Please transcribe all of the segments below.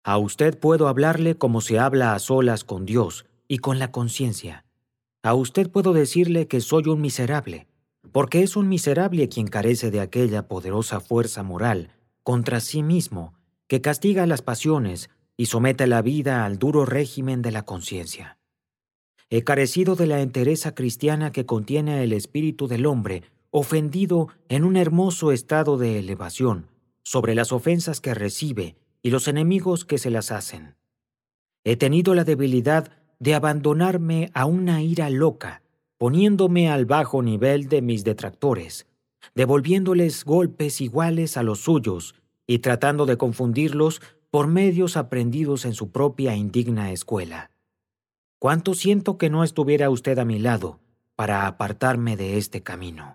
A usted puedo hablarle como se habla a solas con Dios y con la conciencia. A usted puedo decirle que soy un miserable, porque es un miserable quien carece de aquella poderosa fuerza moral contra sí mismo que castiga las pasiones y somete la vida al duro régimen de la conciencia. He carecido de la entereza cristiana que contiene el espíritu del hombre, ofendido en un hermoso estado de elevación sobre las ofensas que recibe y los enemigos que se las hacen. He tenido la debilidad de abandonarme a una ira loca, poniéndome al bajo nivel de mis detractores, devolviéndoles golpes iguales a los suyos y tratando de confundirlos por medios aprendidos en su propia indigna escuela. Cuánto siento que no estuviera usted a mi lado para apartarme de este camino.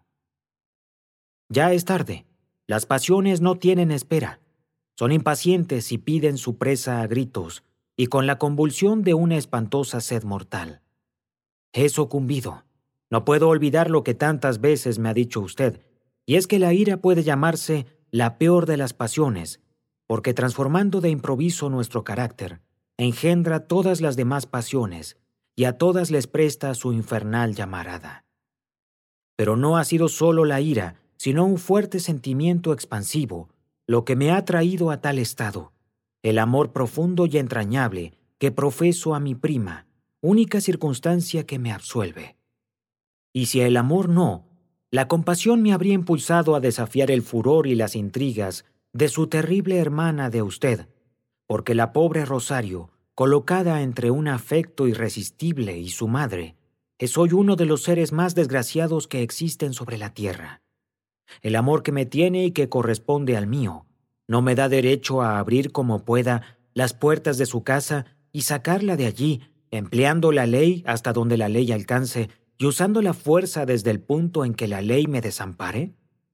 Ya es tarde. Las pasiones no tienen espera. Son impacientes y piden su presa a gritos y con la convulsión de una espantosa sed mortal. He sucumbido. No puedo olvidar lo que tantas veces me ha dicho usted, y es que la ira puede llamarse la peor de las pasiones, porque transformando de improviso nuestro carácter, engendra todas las demás pasiones y a todas les presta su infernal llamarada. Pero no ha sido solo la ira, sino un fuerte sentimiento expansivo, lo que me ha traído a tal estado, el amor profundo y entrañable que profeso a mi prima, única circunstancia que me absuelve. Y si el amor no, la compasión me habría impulsado a desafiar el furor y las intrigas de su terrible hermana de usted, porque la pobre Rosario, colocada entre un afecto irresistible y su madre, es hoy uno de los seres más desgraciados que existen sobre la tierra. El amor que me tiene y que corresponde al mío no me da derecho a abrir como pueda las puertas de su casa y sacarla de allí, empleando la ley hasta donde la ley alcance y usando la fuerza desde el punto en que la ley me desampare.